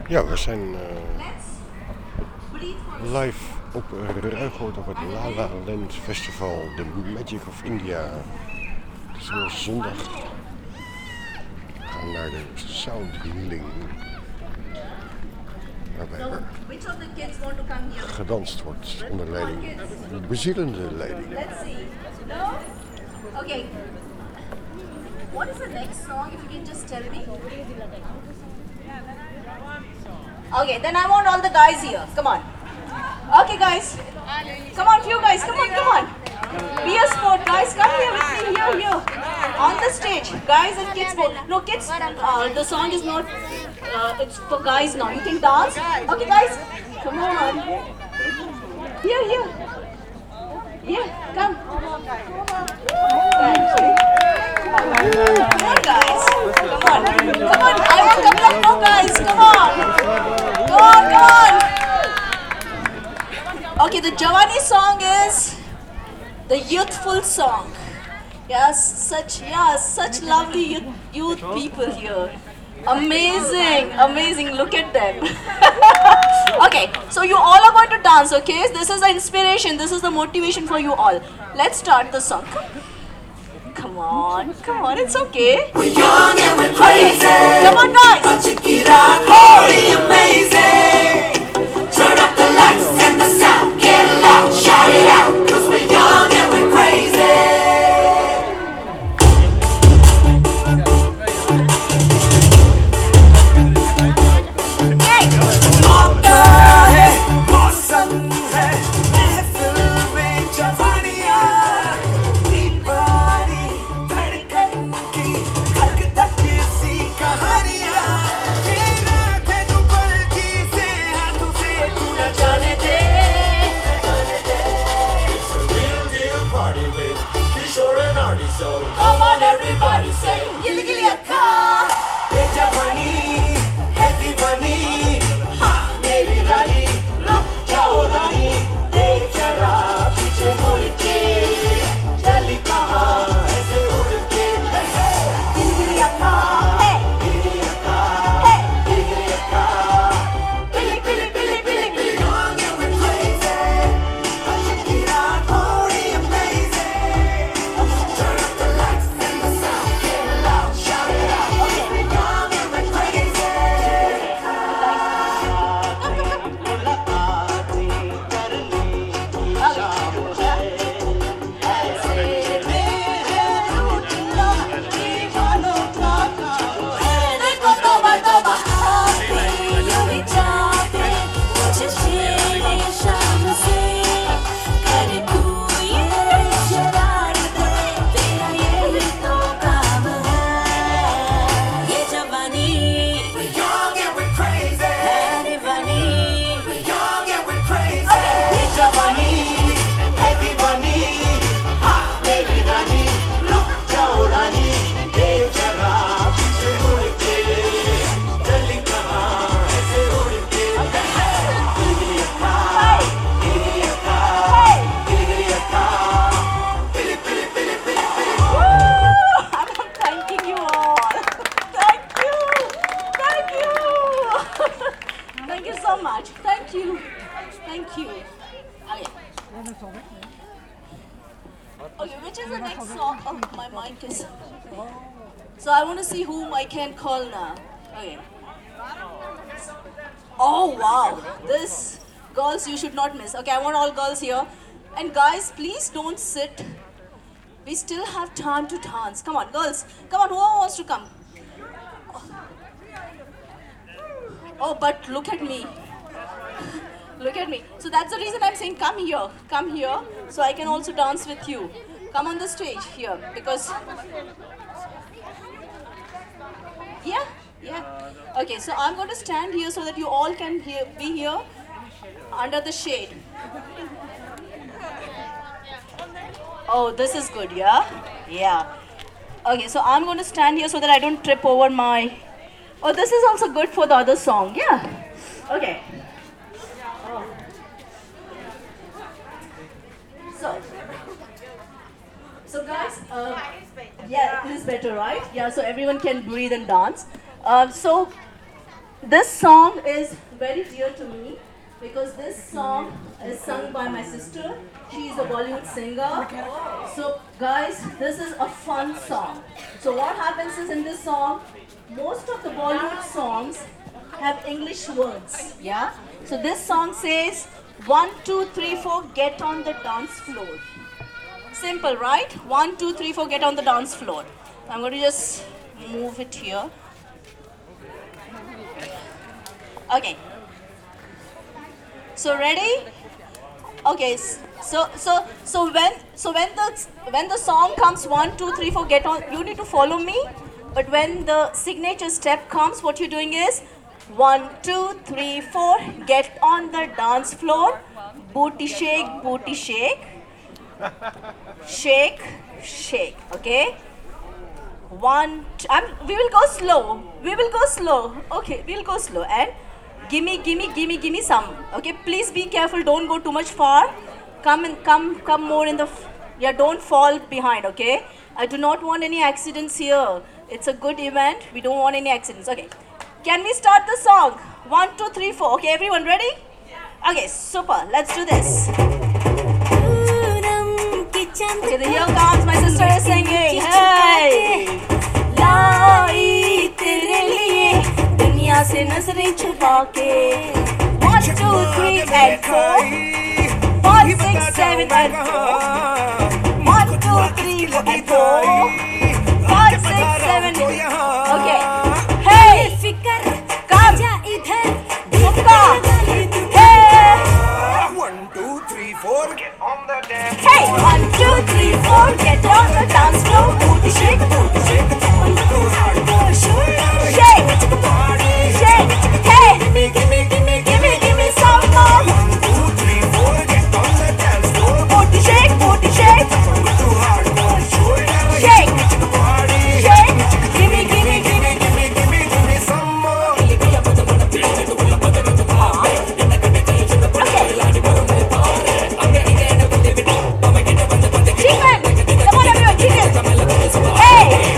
Ja, we zijn live op Ruigoord op het La La Land Festival, The Magic of India. Het is weer zondag. We gaan naar de Sound Healing, waarbij er gedanst wordt onder leiding, bezielende leiding. Let's see. No? Okay. What is the next song, if you can just tell me? Okay, then I want all the guys here. Come on. Okay, guys. Come on, few guys. Come on, come on. Be a sport, guys. Come here with me. Here, here. On the stage. Guys and kids both. No, kids. The song is not. It's for guys now. You can dance. Okay, guys. Come on. Here, here. Here, come. Come on, guys. Come on. Come on. I want a couple of more guys. Come on. Come on, come on. Okay, the Javani song is the youthful song. Yes, such lovely youth people here. Amazing, amazing. Look at them. Okay, so you all are going to dance, okay? This is the inspiration, this is the motivation for you all. Let's start the song. Come on, it's okay. We're young and we're crazy. Come on, guys. But check it out, holy amazing. Turn up the lights and the sound, get loud, shout it out. 'Cause we're young and we're crazy. Come on, everybody say, Gilly Gilly Akka. Hey Javani, hey Divani, ha, Meri Rani, look jao Rani, dekh jara piche mud ke, chali kahan aise ud ke. Gilly Gilly Akka, hey, Gilly Gilly Akka, hey, Gilly Gilly Akka. Pili pili pili pili pili, young and we're crazy. Check it out, holy amazing. Turn up the lights and the sound, get loud, shout it out. We're young and we're crazy. देखो तोबा तोबा यूं ही चाहते कुछ शेर शाम से कर तू ये शरारतें तेरा यही तो काम है ये जवानी we're young and we're crazy है दीवानी we're young and we're crazy ये जवानी है दीवानी हाँ मेरी रानी लुक जाओ रानी देख जरा पीछे मुड़ के चली कहाँ ऐसे उड़ के गिली अक्का गिली अक्का गिली अक्का पिली पिली पिली पिली पिली I'm thanking you all. Thank you. Thank you. Thank you so much. Thank you. Thank you. Okay. Okay, which is the next song? Oh, my mic is. So I want to see whom I can call now. Okay. Oh wow, this girls you should not miss. Okay, I want all girls here, and guys, please don't sit. We still have time to dance. Come on, girls. Come on, whoever wants to come. Oh, but look at me. Look at me. So that's the reason I'm saying come here. Come here so I can also dance with you. Come on the stage here because. Yeah? Yeah. Okay, so I'm going to stand here so that you all can be here under the shade. Oh, this is good, yeah? Yeah. Okay, so I'm going to stand here so that I don't trip over my. Oh, this is also good for the other song, yeah? Okay. So guys, yeah, it is better, right? Yeah, so everyone can breathe and dance. So this song is very dear to me because this song is sung by my sister. She is a Bollywood singer. So guys, this is a fun song. So what happens is in this song, most of the Bollywood songs have English words. Yeah. So this song says 1, 2, 3, 4, get on the dance floor. Simple, right? 1, 2, 3, 4, get on the dance floor. I'm going to just move it here. Okay. So ready? Okay. So when the song comes 1, 2, 3, 4, get on. You need to follow me. But when the signature step comes, what you're doing is 1, 2, 3, 4, get on the dance floor. Booty shake, booty shake. Shake, shake. Okay. We will go slow. We will go slow. Okay, we'll go slow. And gimme some. Okay, please be careful. Don't go too much far. Come more in the. Yeah, don't fall behind. Okay. I do not want any accidents here. It's a good event. We don't want any accidents. Okay. Can we start the song? 1, 2, 3, 4. Okay, everyone ready? Okay, super. Let's do this. Okay, here comes my sister is singing. Hey! लाई तेरे लिए दुनिया से नजरें छुपा के 1, 2, 3 and 4 5, 6, 7 and 4 1, 2, 3 and 4 5, 6, 7 and 4 Okay. Hey! Come! Chupka! Hey! 1, 2, 3, 4, get on the dance. Hey! 1, 2, 3, 4, get on the dance floor. Booty shake, booty shake. Shake, shake, hey, gimme some more. 1, 2, 3, 4, get on the dance floor. Booty shake, Too hardcore, shoulder, shake, body, shake, gimme some more. Chicken, come on everyone, chicken. Hey.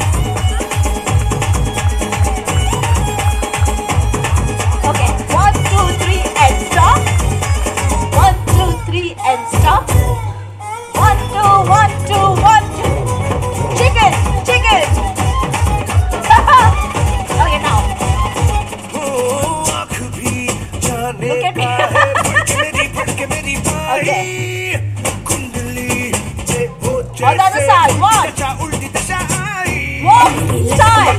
Okay, 1, 2, 3 and stop. 1, 2, 3 and stop. 1, 2, 1, 2, 1, 2. Chicken. Okay, now. आँख भी जाने Look at me. का है, पढ़ के मेरी भाई। Okay. कुंडली से वो On the other जैसे side, one. दशा उल्टी दशा आई। Walk,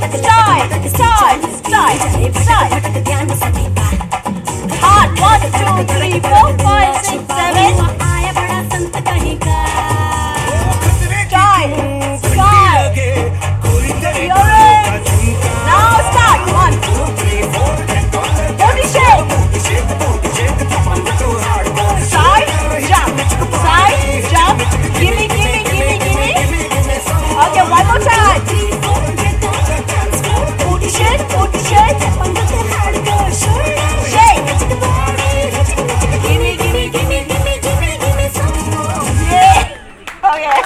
style. Hard, 1, 2, 3, 4, 5, 6, 7. Style. लगे कोई तेरे You're दिल का in. झुमका। Now start. 1, 2, 3, 4, get on the booty shake. booty shake, too hardcore, Side, jump. Side, jump. Gimme. Okay, one more time. Booty shake. Shake. Gimme. Yeah. Okay.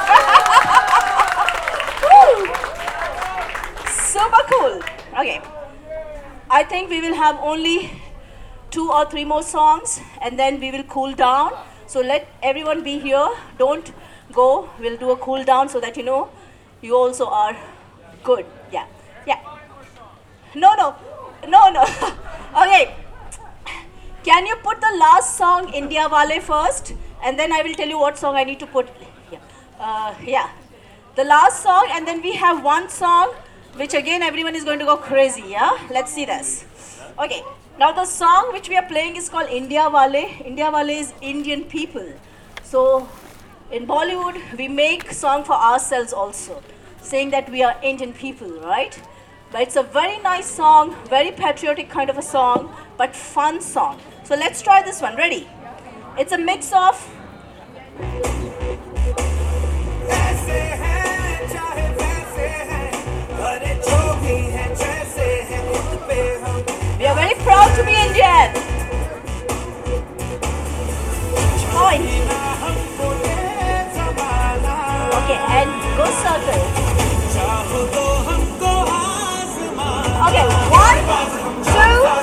Woo. Super cool. Okay. I think we will have only 2 or 3 more songs and then we will cool down. So let everyone be here. Don't go. We'll do a cool down so that you know you also are good. Yeah. No. Okay. Can you put the last song India Wale first? And then I will tell you what song I need to put. Yeah. The last song and then we have one song which again everyone is going to go crazy. Yeah. Let's see this. Okay. Now the song which we are playing is called India Wale. India Wale is Indian people. So in Bollywood we make song for ourselves also, saying that we are Indian people, right? But it's a very nice song, very patriotic kind of a song, but fun song. So let's try this one. Ready? It's a mix of ऐसे हैं चाहे वैसे हैं, अरे जो भी हैं जैसे हैं खुद पे हम we are very proud to be Indian. Point. हमको ये ज़माना, Okay, and go circle. चाहो तो हमको आसमान, Okay, 1, 2,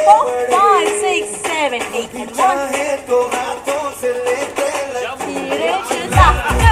4, 5, 6, 7, 8, and 1. चाहे तो हाथों से लेके धीरे चला,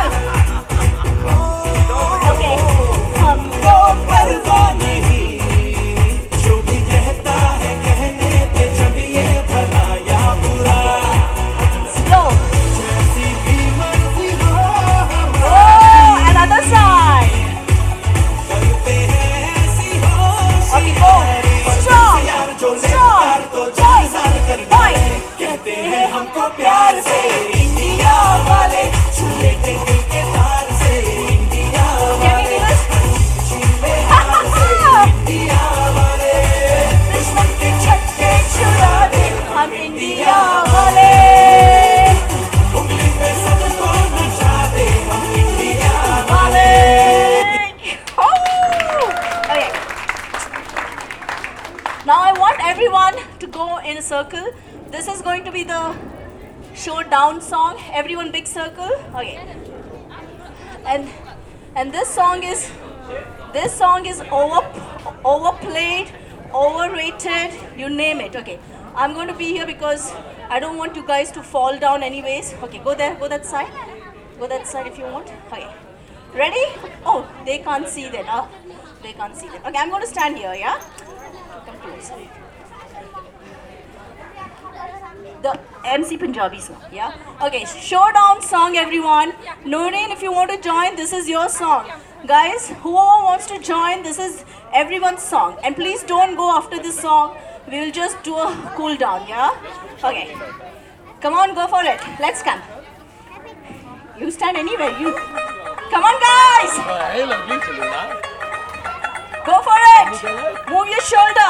2. Okay, हमको परवाह नहीं, जो भी कहता है कहने पे, जब ये भला या बुरा, slow. जैसी भी मर्जी हो Oh, another side. करते हैं ऐसी होशियारी। Okay, go. Strong, यार जो ले strong. प्यार तो Point, जान कर point. कहते हैं हमको प्यार से इंडिया वाले, छूले के दिल के तार से इंडिया Can we do वाले, this? छूले हाथ से इंडिया वाले, दुश्मन के छक्के छुड़ा दे हम इंडिया वाले. उंगली पे सबको नचा दे हम इंडिया वाले. Oh! Okay. Now I want everyone to go in a circle. This is going to be the showdown song. Everyone big circle. Okay. And this song is overplayed, overrated, you name it. Okay. I'm going to be here because I don't want you guys to fall down anyways. Okay, go there, go that side. Go that side if you want. Okay. Ready? Oh, they can't see then. Oh, they can't see then. Okay, I'm going to stand here, yeah? Come close. The MC Punjabi song, yeah? Okay, showdown song, everyone. Noreen, if you want to join, this is your song. Guys, whoever wants to join, this is everyone's song. And please don't go after this song. We will just do a cool down, yeah? Okay. Come on, go for it. Let's come. You stand anywhere, you. Come on, guys! Go for it! Move your shoulder.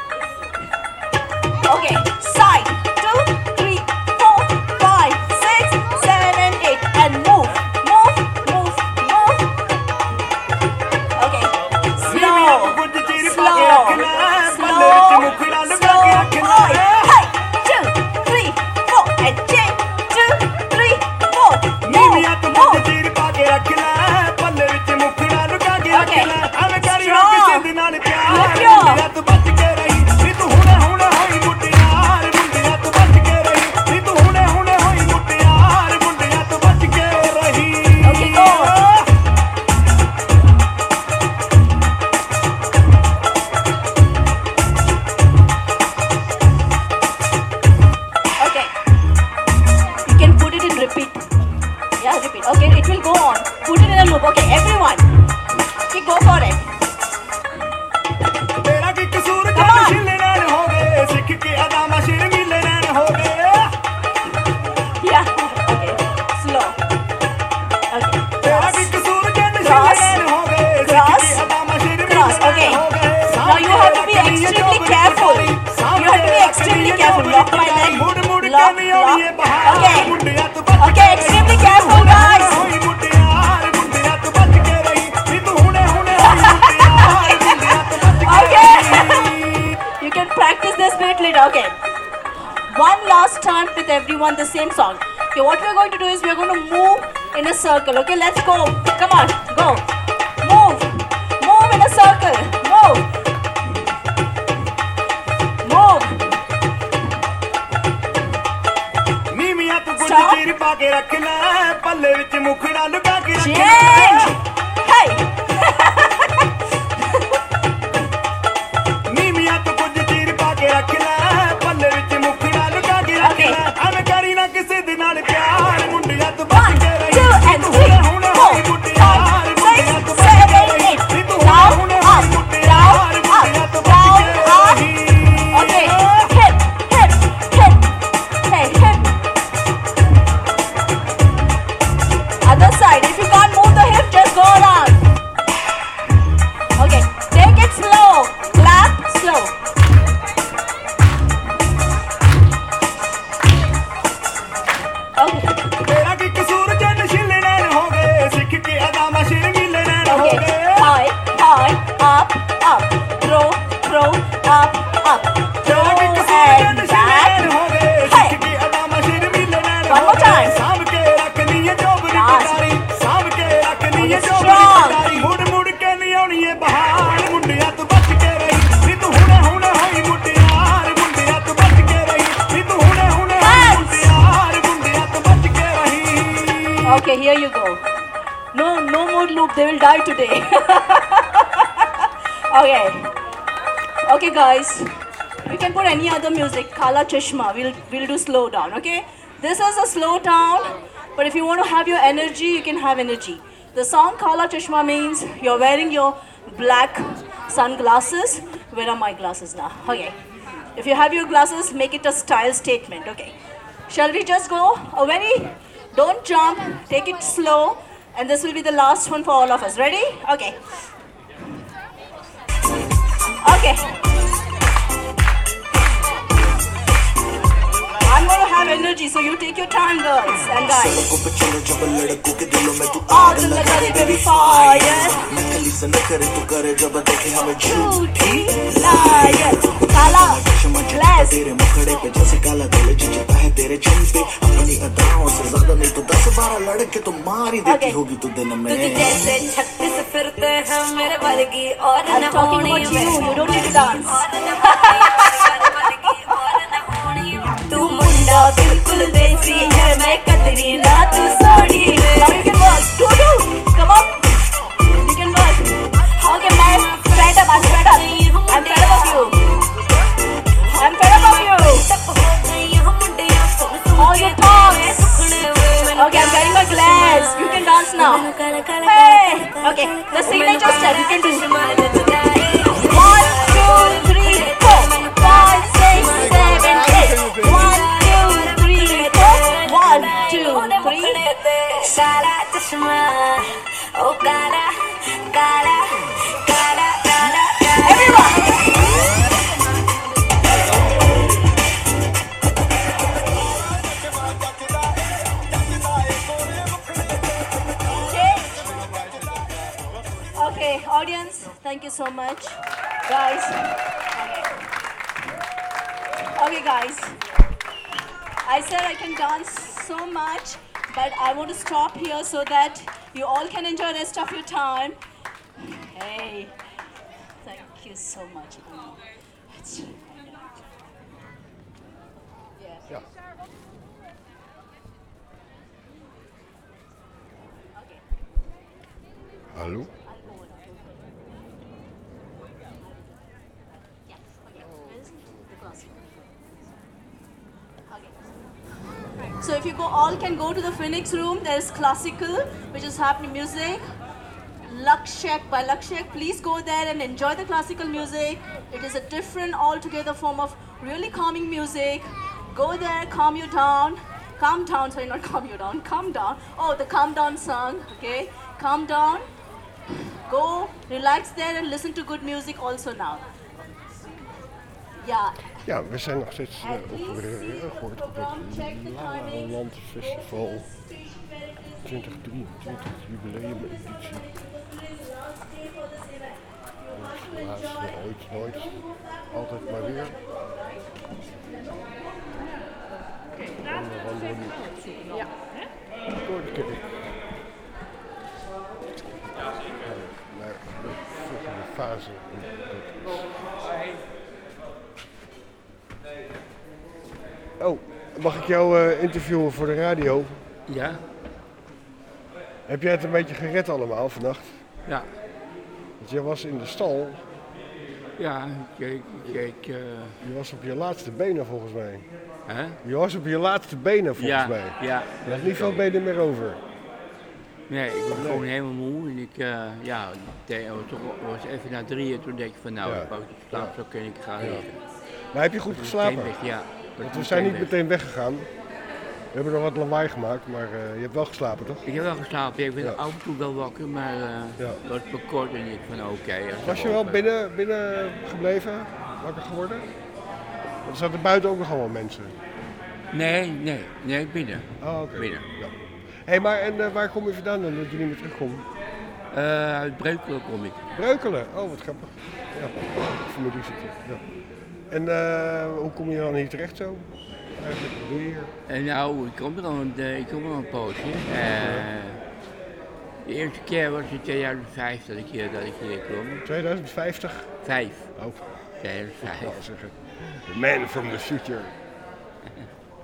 Okay, side. 2, 3, 4, 5, 6, 7, 8. And move. Move, move, move. Okay. Slow. Slow. Slow. Slow. Hey! 2, 3, 4. And change. 2, 3, 4. ਨੀਵੀਆਂ ਤੋਂ Move. ਮੁੱਢ ਚੀਰ ਪਾ ਕੇ ਰੱਖ ਲੈ, ਪੱਲੇ ਵਿੱਚ ਮੁਖੜਾ ਲੁਕਾ ਕੇ ਰੱਖ Okay. ਲੈ, ਐਵੇਂ ਕਰੀ ਨਾ Strong. ਕਿਸੇ ਦੇ ਨਾਲ ਪਿਆਰ, Look here. ਮੁੰਡਿਆਂ ਤੋਂ ਬਚ ਕੇ ਰਹੀ, ਨੀ ਤੂੰ ਹੁਣੇ ਹੁਣੇ ਹੋਈ ਮੁਟਿਆਰ, ਮੁੰਡਿਆਂ ਤੋਂ ਬਚ ਕੇ ਰਹੀ, ਨੀ ਤੂੰ ਹੁਣੇ ਹੁਣੇ ਹੋਈ ਮੁਟਿਆਰ, ਮੁੰਡਿਆਂ ਤੋਂ ਬਚ ਕੇ ਰਹੀ। Okay, go. Okay. You can put it in repeat. Yeah, repeat. Okay, it will go on. Put it in a loop. Okay, everyone. Okay, go for it. ਤੇਰਾ ਕੀ ਕਸੂਰ Come on. ਜਦ ਛਿੱਲੇ ਨੈਣ ਹੋ ਗਏ, ਸਿੱਖ ਕੇ ਅਦਾਮਾ ਸ਼ਰਮੀਲੇ ਨੈਣ ਹੋ ਗਏ। Yeah. Okay. Slow. Okay. ਤੇਰਾ ਕੀ Cross. ਕਸੂਰ ਜਦ Cross. ਛਿੱਲੇ ਨੈਣ ਹੋ ਗਏ, ਸਿੱਖ Cross. ਕੇ ਅਦਾਮਾ ਸ਼ਰਮੀਲੇ Cross. ਨੈਣ Okay. ਹੋ ਗਏ। Now you have to be extremely careful. You have to be extremely careful. Lock my leg. ਮੁੜ ਮੁੜ ਕੇ Lock, ਨਹੀਂ ਆਉਣੀ ਇਹ lock. ਬਹਾਰ, Okay. ਮੁੰਡਿਆਂ ਤੋਂ ਬਚ Okay, extremely careful, guys. ਹੋਈ ਮੁਟਿਆਰ, ਮੁੰਡਿਆਂ ਤੋਂ ਬਚ ਕੇ ਰਹੀ, ਨੀ ਤੂੰ ਹੁਣੇ ਹੁਣੇ ਹੋਈ ਮੁਟਿਆਰ, ਮੁੰਡਿਆਂ ਤੋਂ ਬਚ ਕੇ Okay. ਰਹੀ। You can practice this bit later. Okay. One last time with everyone, the same song. Okay, what we're going to do is we're going to move in a circle. Okay, let's go. Come on, go. Move. Move in a circle. Move. Move. ਨੀਵੀਆਂ ਤੋਂ ਗੁੱਜ Stop. ਚੀਰ ਪਾ ਕੇ ਰੱਖ ਲੈ, ਪੱਲੇ ਵਿੱਚ ਮੁਖੜਾ ਲੁਕਾ ਕੇ ਰੱਖ Change. ਲੈ। Hey. ਨੀਵੀਆਂ ਤੋਂ ਗੁੱਜ ਚੀਰ ਪਾ ਕੇ ਰੱਖ ਲੈ, ਪੱਲੇ ਵਿੱਚ ਮੁਖੜਾ ਲੁਕਾ ਕੇ ਰੱਖ Okay. ਲੈ, ਐਵੇਂ ਕਰੀ ਨਾ ਕਿਸੇ ਦੇ ਨਾਲ ਪਿਆਰ, ਮੁੰਡਿਆਂ ਤੋਂ One, ਬਚ ਕੇ ਰਹੀ, 2, ਨੀ and ਤੂੰ 3, ਹੁਣੇ ਹੁਣੇ 4, ਹੋਈ ਮੁਟਿਆਰ, 5, ਮੁੰਡਿਆਂ 6, ਤੋਂ ਬਚ ਕੇ 7, ਰਹੀ, 8. ਨੀ ਤੂੰ ਹੁਣੇ Down, ਹੁਣੇ up, ਹੋਈ ਮੁਟਿਆਰ, down, ਮੁੰਡਿਆਂ ਤੋਂ up, ਬਚ down, ਕੇ up. ਰਹੀ। Okay. Hip, hip, hip. Hey, hip. Other side. If you can't move the hip, just go around. Okay. Take it slow. Clap slow. Okay. ਤੇਰਾ ਕੀ ਕਸੂਰ ਜਦ ਛਿੱਲੇ ਨੈਣ ਹੋ ਗਏ, ਸਿੱਖ ਕੇ ਅਦਾਮਾ ਸ਼ਰਮੀਲੇ ਨੈਣ ਹੋ Okay. ਗਏ। High, high, up, up. Throw, throw, up, up. Throw ਤੇਰਾ ਕੀ ਕਸੂਰ and ਜਦ ਛਿੱਲੇ ਨੈਣ ਹੋ back. ਗਏ, Hey. ਸਿੱਖ ਕੇ ਅਦਾਮਾ ਸ਼ਰਮੀਲੇ ਨੈਣ One ਹੋ more ਗਏ। time. ਸਾਂਭ ਕੇ ਰੱਖਣੀ ਏ ਜੋਬਰੀ Last. ਕਟਾਰੀ, ਸਾਂਭ ਕੇ ਰੱਖਣੀ ਏ Okay, ਜੋਬਰੀ strong. ਕਟਾਰੀ, ਮੁੜ ਮੁੜ ਕੇ ਨਹੀਂ ਆਉਣੀ ਏ ਬਹਾਰ, ਮੁੰਡਿਆਂ ਤੋਂ ਬਚ ਕੇ ਰਹੀ, ਨੀ ਤੂੰ ਹੁਣੇ ਹੁਣੇ ਹੋਈ ਮੁਟਿਆਰ, ਮੁੰਡਿਆਂ group, they will die today. Okay, guys. You can put any other music. Kala Chashma. We'll do slow down. Okay. This is a slow down, but if you want to have your energy, you can have energy. The song Kala Chashma means you're wearing your black sunglasses. Where are my glasses now? Okay. If you have your glasses, make it a style statement. Okay. Shall we just go? Don't jump. Take it slow, and this will be the last one for all of us. Ready? Okay. Okay. I'm going to have energy, so you take your time, girls and guys. All the nagari baby fire. Jhoothi liar. Kala glass. Okay. जैसे 36 फिरते हैं मेरे वर्गी और I'm talking about you. You don't need to dance. तू मुंडा बिल्कुल देसी है मैं कतरीना तू सोड़ी Now you can work. Do. Come on. You can work. Okay, man. Fed up. I'm fed up. I'm fed up of you. I'm fed up of you. All your talks. Okay, I'm getting my glass. You can dance now. Hey. Okay, the signature step. You can do. 1, 2, 3, 4, 5, 6, 7, 8. 1, 2, 3, 4. 1, 2, 3. काला चश्मा ओ काला काला काला काला Everyone. Okay, audience, thank you so much. Guys. Okay, guys. I said I can dance so much, but I want to stop here so that you all can enjoy the rest of your time. Hey, thank you so much. Yeah. Ja. Okay. Hallo? So if you all can go to the Phoenix room, there's classical, which is happening music. Lakshak by Lakshak. Please go there and enjoy the classical music. It is a different altogether form of really calming music. Go there, calm you down. Calm down, sorry, not calm you down. Calm down. Oh, the calm down song, okay? Calm down. Go, relax there and listen to good music also now. Yeah. Ja, we zijn nog steeds op Reugort op het La La Land Festival 2023 jubileumeditie. Het laatste ooit, nooit, altijd maar weer. En we wandelen nu door de kerk. Naar de volgende fase. Oh, mag ik jou interviewen voor de radio? Ja, Heb jij het een beetje gered allemaal vannacht? ja, Want jij was in de stal, ja, kijk, je was op je laatste benen volgens mij. hè? Je was op je laatste benen volgens Ja, mij. ja. Je had niet veel benen meer over. Nee, ik was gewoon helemaal moe en ik, was even na 3 toen denk ik van nou, Ja. ik wou slaap, zo kan ik gaan liggen. Maar heb je goed geslapen? Meteen weg, ja. Want we zijn niet meteen weggegaan. We hebben nog wat lawaai gemaakt, maar je hebt wel geslapen toch? Ik heb wel geslapen, ik ben Ja. af en toe wel wakker, maar Ja. dat was kort en ik van oké. Was je wel binnen gebleven, wakker geworden? Want er zaten buiten ook nog allemaal mensen. Nee, binnen. Oh, oké. Binnen. Ja. Hé, maar en waar kom je vandaan dan, dat je niet meer terugkomt? Uit Breukelen kom ik. Breukelen, oh wat grappig. Ja, familie zit er. Ja. En hoe kom je dan hier terecht zo? Eigenlijk, wat doe je hier? En nou, ik kom er al een poosje. De eerste keer was in 2005 dat ik hier kwam. 2050? 5. Oh, 2005. ik wou zeggen. The man from the future.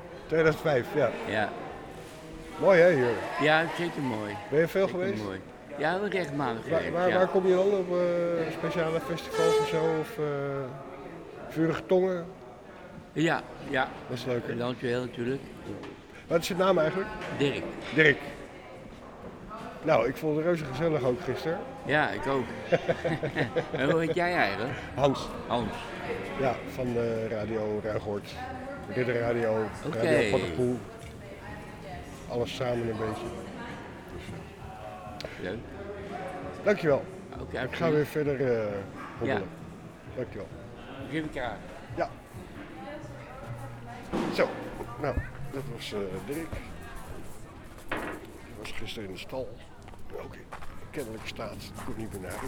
2005, ja. Ja. Mooi hè hier. Ja, zeker mooi. Ben je veel Zeker geweest? mooi. Ja, we regelmatig Waar, geweest, waar, ja. waar kom je dan op speciale festivals of zo? Of Vurige Tongen? Ja, ja. Dat is leuk, hè? Dankjewel natuurlijk. Wat is je naam eigenlijk? Dirk. Dirk. Nou, ik vond het reuze gezellig ook gisteren. Ja, ik ook. En hoe heet jij eigenlijk? Hans, Hans. ja, van Radio Ruigoord, Ridder Radio, Oké. Radio Paddenpoel. Alles samen een beetje. Leuk. Dankjewel. Oké, Ik ga weer verder hobbelen. Ja. Dankjewel. Geef elkaar. Ja. Zo, nou, dat was Dirk. Die was gisteren in de stal. Oké, kennelijk staat, ik kon niet meer naar huis.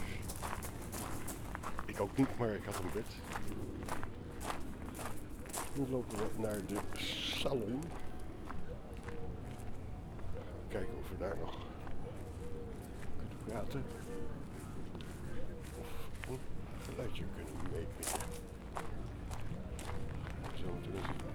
Ik ook niet, maar ik had een bed. Nu lopen we naar de salon. Kijken of we daar nog kunnen praten. Of een geluidje kunnen meepikken. Zo moeten we zien.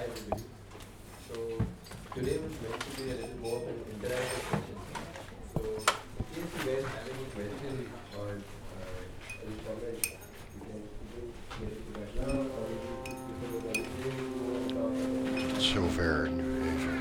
everybody. So today was meant to be a little more of an interactive session. So in case you guys have any questions or any comments, you can get it right now or you can talk Tot zover nu even.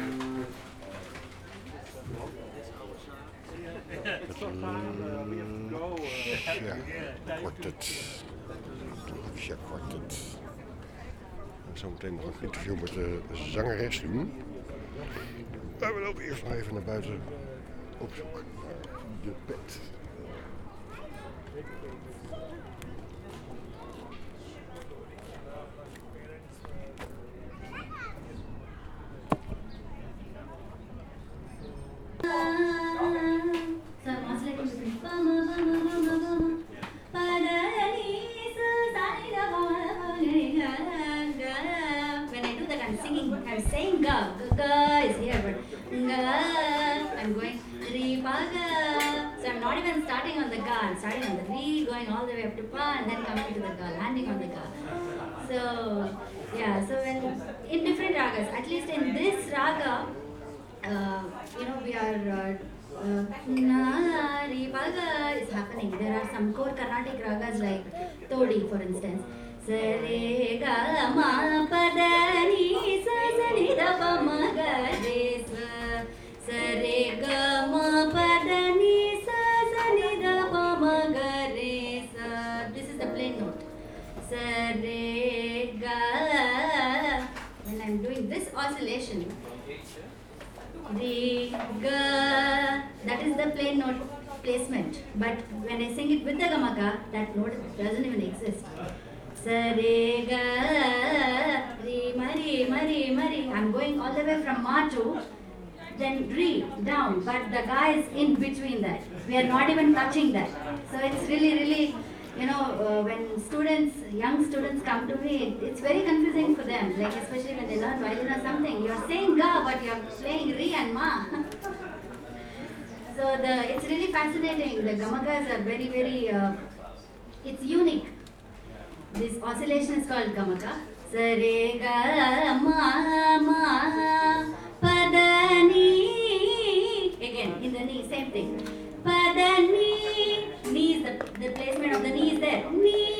Ja, kwartet. Lucia kwartet. En zometeen nog een interview met de zangeres doen. Maar we lopen eerst nog even naar buiten op zoek naar de pet. So I'm oscillating between bama bama bama bama when I do that I'm singing, I'm saying ga, ga is here but ga, I'm going re pa ga. So I'm not even starting on the ga, I'm starting on the re, going all the way up to pa and then coming to the ga, landing on the ga. So yeah, so when in different ragas, at least in this raga, we are Nari Paga is happening. There are some core Carnatic ragas like Todi, for instance. Sare ga ma pada ni sa sa ni da pa ma ga re sa. Sare ga ma pada ni sa sa ni da pa ma ga re sa. This is the plain note. Sare ga. When I'm doing this oscillation, re, ga, that is the plain note placement. But when I sing it with the gamaka, that note doesn't even exist. Sa, re, ga, re, mari, mari. I'm going all the way from ma to, then re, down. But the ga is in between that. We are not even touching that. So it's really, when young students come to me, it's very confusing for them, like especially when they learn violin or something. You're saying ga, but you're playing re and ma. So it's really fascinating. The gamakas are very, it's unique. This oscillation is called gamaka. Sa, re, ga, ma, pa, da, ni. Again, in the ni, same thing. Pa, da, ni. Ni is the placement of the ni is there.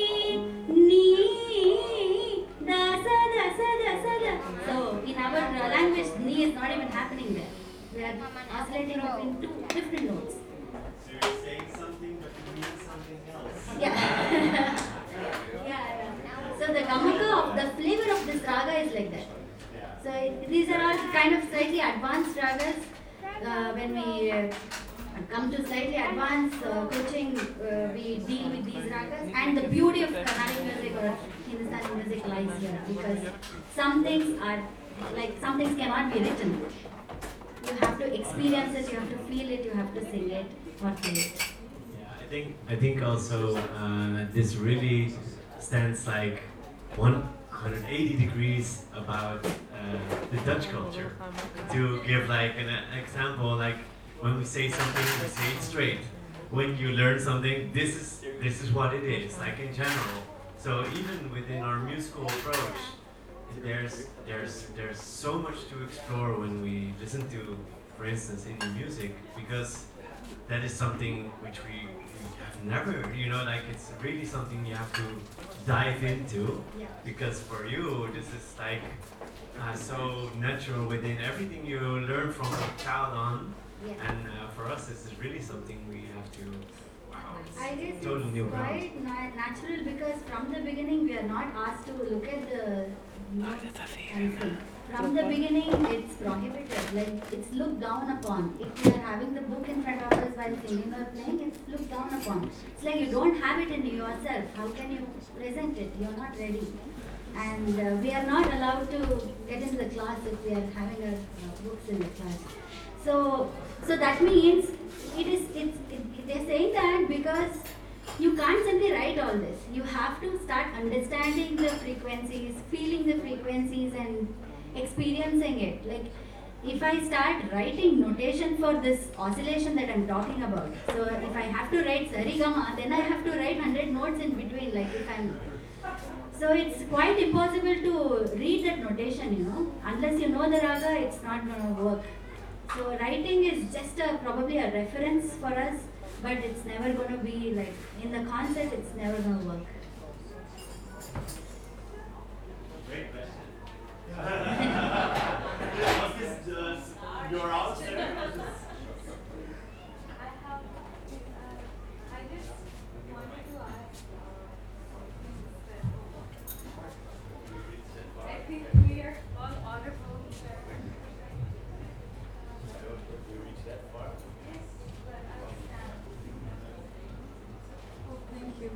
Ni, da, sa, da. So in our language, ni is not even happening there. We are oscillating between two different notes. So you're saying something, but you mean something else. Yeah. Yeah. So the gamaka of the flavor of this raga is like that. So these are all kind of slightly advanced ragas. When we come to slightly advanced coaching, we deal with these ragas. And the beauty of Carnatic music or Hindustani music lies here, because some things cannot be written. You have to experience it, you have to feel it, you have to sing it or play it. Yeah, I think also this really stands like 180 degrees about the Dutch culture. To give like an example, like when we say something, we say it straight. When you learn something, this is what it is, like in general. So even within our musical approach, there's so much to explore when we listen to, for instance, Indian music, because that is something which we have never, like it's really something you have to dive into, because for you this is like so natural within everything you learn from a child on, and for us this is really something we have to. I guess totally it's new quite natural, because from the beginning we are not asked to look at the notes and sing. From the beginning it's prohibited, like it's looked down upon. If you are having the book in front of us while singing or playing, it's looked down upon. It's like you don't have it in yourself. How can you present it? You're not ready. And we are not allowed to get into the class if we are having our books in the class. So that means they're saying that because you can't simply write all this. You have to start understanding the frequencies, feeling the frequencies and experiencing it. Like if I start writing notation for this oscillation that I'm talking about, so if I have to write sarigama, then I have to write 100 notes in between. Like if I'm So it's quite impossible to read that notation, you know. Unless you know the raga, it's not going to work. So writing is just probably a reference for us, but it's never going to be like, in the concept, it's never going to work. Great question. Was this your answer? I just wanted to ask, I think we are all honorable. Oh, thank you.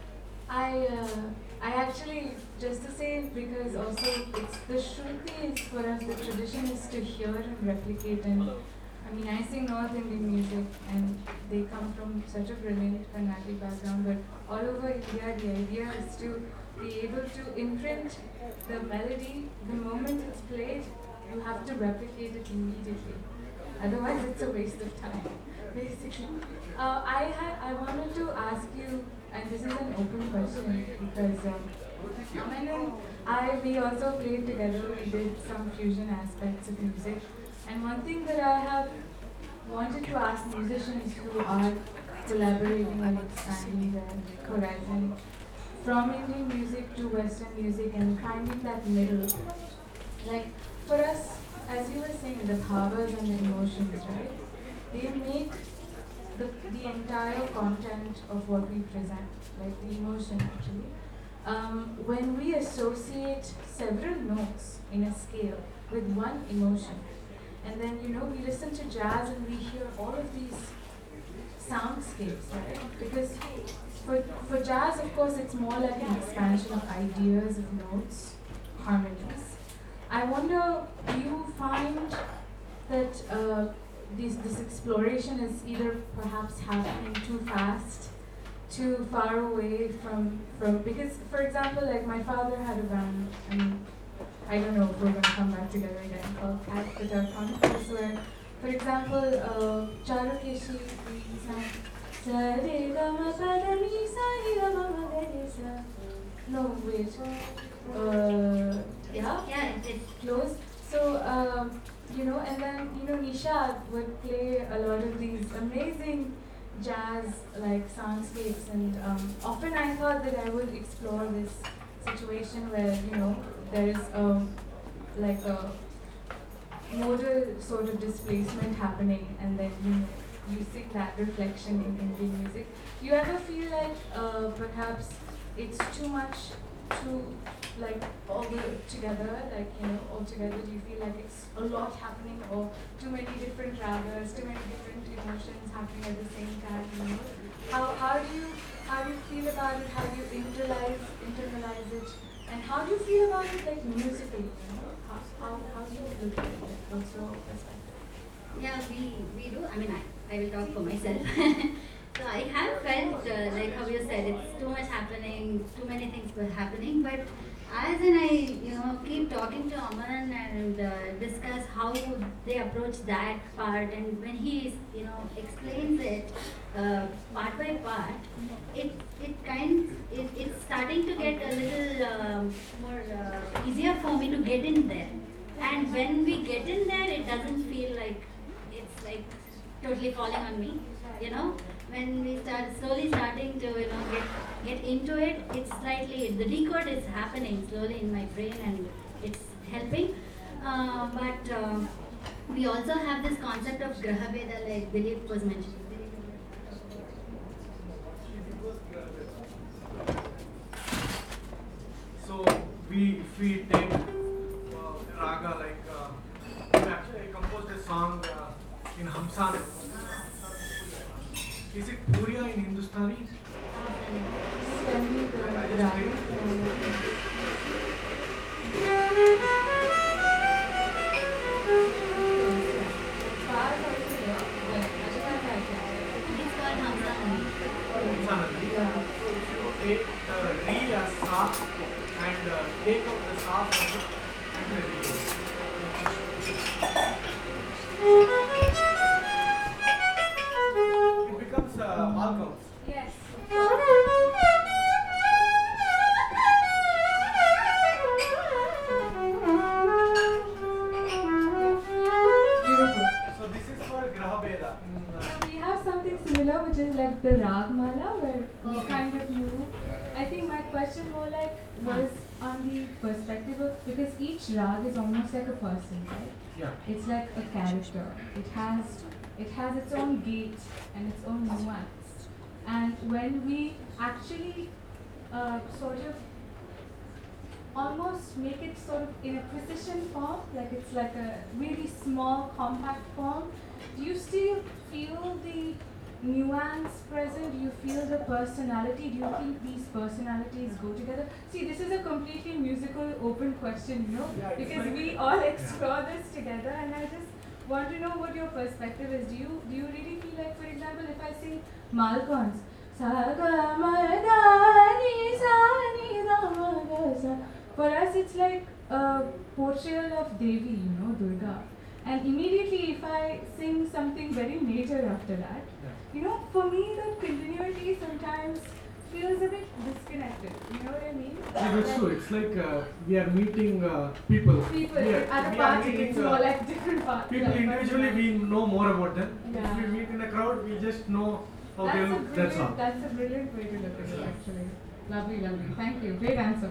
I actually, just to say, because also it's the Shruti is for us, the tradition is to hear and replicate. And I mean, I sing North Indian music, and they come from such a brilliant Carnatic background, but all over India, the idea is to be able to imprint the melody the moment it's played. You have to replicate it immediately. Otherwise, it's a waste of time, basically. I wanted to ask you, and this is an open question because Aman and we also played together. We did some fusion aspects of music, and one thing that I have wanted to ask musicians who are collaborating and expanding their horizon from Indian music to Western music and finding that middle. Like for us, as you were saying, the powers and the emotions, right? They make the entire content of what we present, like the emotion actually. When we associate several notes in a scale with one emotion, and then we listen to jazz and we hear all of these soundscapes, right? Because for jazz, of course, it's more like an expansion of ideas, of notes, harmonies. I wonder, do you find that this exploration is either perhaps happening too fast, too far away from because, for example, like my father had a band, and I don't know if we're going to come back together again, called Cat Guitar Chronicles, where, for example, Charukeshi, we sang Sa re ga ma pa da ni sa re ga ma ma ga re sa. No, wait. Yeah, it's close. So, and then, Nisha would play a lot of these amazing jazz like soundscapes, and often I thought that I would explore this situation where, there is like a modal sort of displacement happening, and then, you see that reflection in Indian music. Do you ever feel like perhaps it's too much to like all together, all together? Do you feel like it's a lot happening, or too many different ragas, too many different emotions happening at the same time? How do you feel about it? How do you internalize it? And how do you feel about it like musically? How do you look at it? What's your perspective? Yeah, we do. I mean, I will talk for myself. So I have felt, like how you said, it's too much happening, too many things were happening. But as in I, keep talking to Aman and discuss how they approach that part, and when he, explains it part by part, it's starting to get a little more easier for me to get in there. And when we get in there, it doesn't feel like it's like totally falling on me, When we slowly starting to, get into it, it's slightly, the decode is happening slowly in my brain, and it's helping. But we also have this concept of Graha Veda, like Dilip was mentioning. So if we take raga, we actually composed a song in Hamsan. Is it Puriya in Hindustani? Take the re as sa and take up the sa from it and the re. It becomes Malcolm. Yes. Grahabeda. We have something similar, which is like the Ragmala, where we kind of move. I think my question more like was on the perspective of, because each rag is almost like a person, right? Yeah. It's like a character. It has its own gait and its own nuance. And when we actually sort of almost make it sort of in a precision form, like it's like a really small, compact form, do you still feel the nuance present? Do you feel the personality? Do you think these personalities go together? See, this is a completely musical, open question, you know, because we all explore this together, and I just want to know what your perspective is. Do you really feel like, for example, if I sing Malkons, for us it's like a portrayal of Devi, you know, Durga. And immediately if I sing something very major after that, you know, for me the continuity sometimes feels a bit disconnected. You know what I mean? Yeah, that's true. It's like we are meeting people. People We at a we party, meeting, it's more like different parties. People individually, we know more about them. Yeah. If we meet in a crowd, we just know how they look. That's all. That's a brilliant way to look at it, actually. Lovely, lovely. Thank you. Great answer.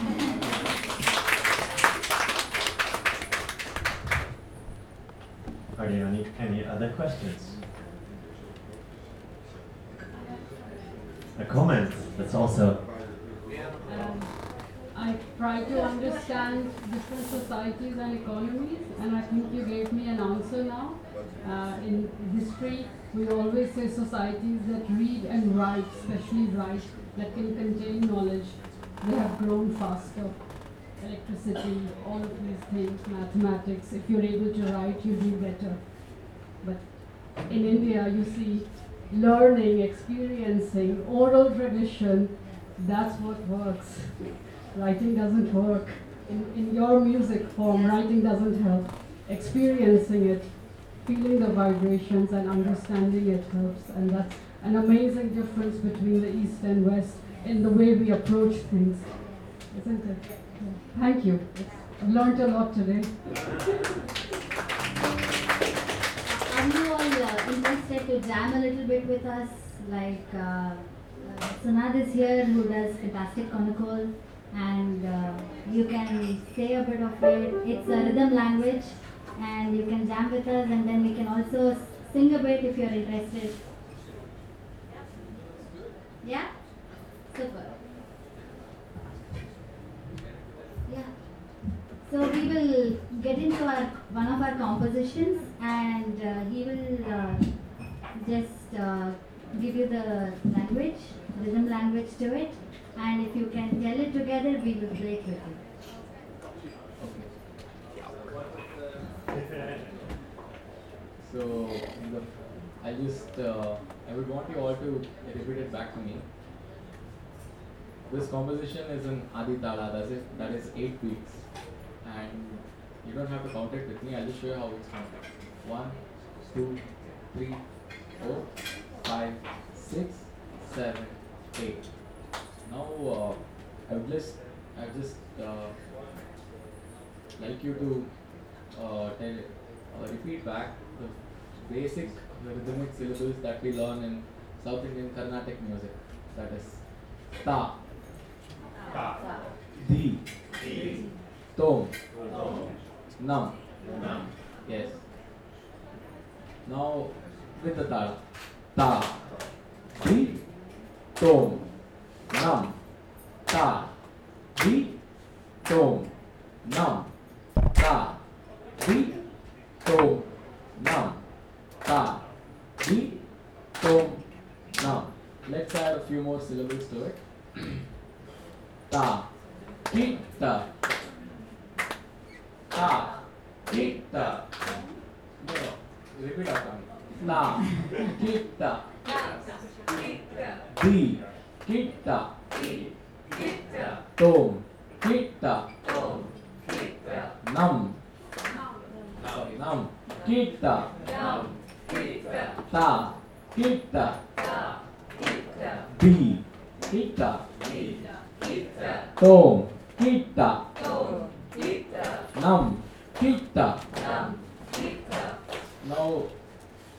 Are there any other questions? A comment that's also. I try to understand different societies and economies, and I think you gave me an answer now. In history, we always say societies that read and write, especially write, that can contain knowledge, they have grown faster. Electricity, all of these things, mathematics, if you're able to write, you do better. But in India, you see learning, experiencing, oral tradition, that's what works. Writing doesn't work. In your music form, writing doesn't help. Experiencing it, feeling the vibrations and understanding it helps. And that's an amazing difference between the East and West in the way we approach things, isn't it? Yeah. Thank you. I've learned a lot today. Are you all interested to jam a little bit with us? Like Sunad is here who does fantastic Konakol, and you can say a bit of it. It's a rhythm language, and you can jam with us, and then we can also sing a bit if you're interested. Yeah? Super. Yeah. So we will get into one of our compositions, and he will just give you the language, rhythm language to it, and if you can tell it together, we will break with you. So, I would want you all to repeat it back to me. This composition is in Adi Tala, that is 8 beats. And you don't have to count it with me, I'll just show you how it's counted. 1, 2, 3, 4, 5, 6, 7, 8. Now, I'd just like you to repeat back the basic rhythmic syllables that we learn in South Indian Carnatic music. That is Ta, Di, Tom, Nam. Yes. Now with the Tala. Ta, Di, Tom, Nam. Ta, Di, Tom, Nam. Ta, Di, Tom, Nam. Ta, Di, Tom, Nam. Let's add a few more syllables to it. Ta, Di, Ta. Ta, Di, Ta. No, repeat after me. Ta, Di, Ta. Di, Kita, Tom, Kita, Nam, Nam, Kita, Ta, Kita, Di, Kita, Tom, Kita, Nam, Kita. Now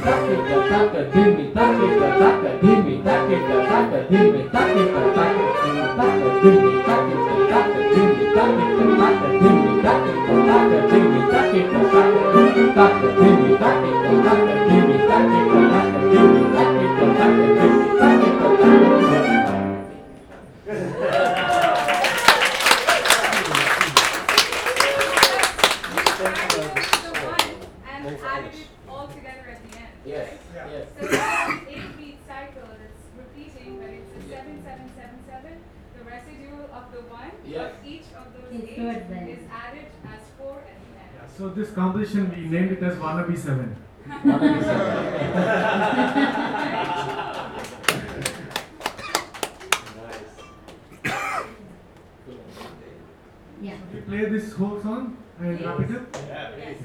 And added it all together at the end. Yes, right? yes. So it's an 8-beat cycle that's repeating, but it's a 7-7-7-7. The residue of the one Yes. of each of those It's towards the end. is added as 4 at the end. So this composition we named it as Wannabe 7. Yeah. We play this whole song and wrap it up? Yeah, please.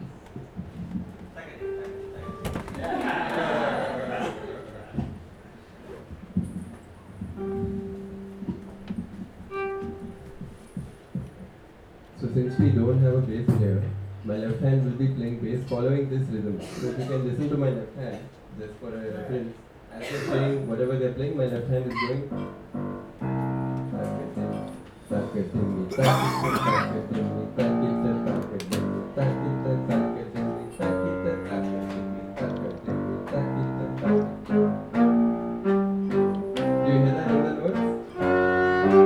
So since we don't have a bass player, my left hand will be playing bass following this rhythm. So if you can listen to my left hand, just for a reference, as they're playing whatever they're playing, my left hand is going. Do you hear that in the notes?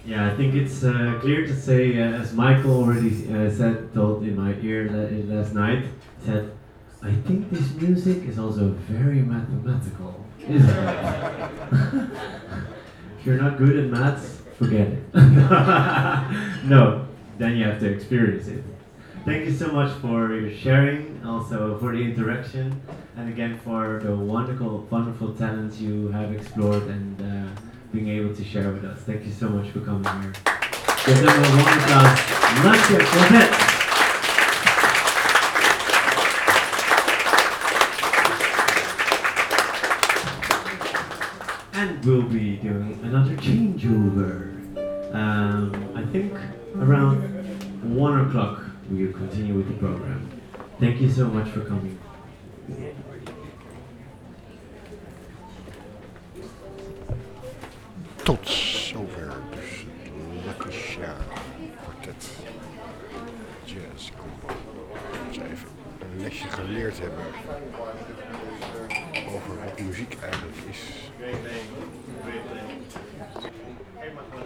Yeah, I think it's clear to say, as Michael already told in my ear last night, said, I think this music is also very mathematical, isn't it? If you're not good at maths, forget it. No, then you have to experience it. Thank you so much for your sharing, also for the interaction, and again for the wonderful talents you have explored and being able to share with us. Thank you so much for coming here. Give them a warm applause. Nachtje Quartet. And we'll be doing another changeover. I think around 1 o'clock we will continue with the program. Thank you so much for coming. Tot zover dus Lucky Sha Quartet Jazz Combo. Als we even een lesje geleerd hebben over wat muziek eigenlijk is.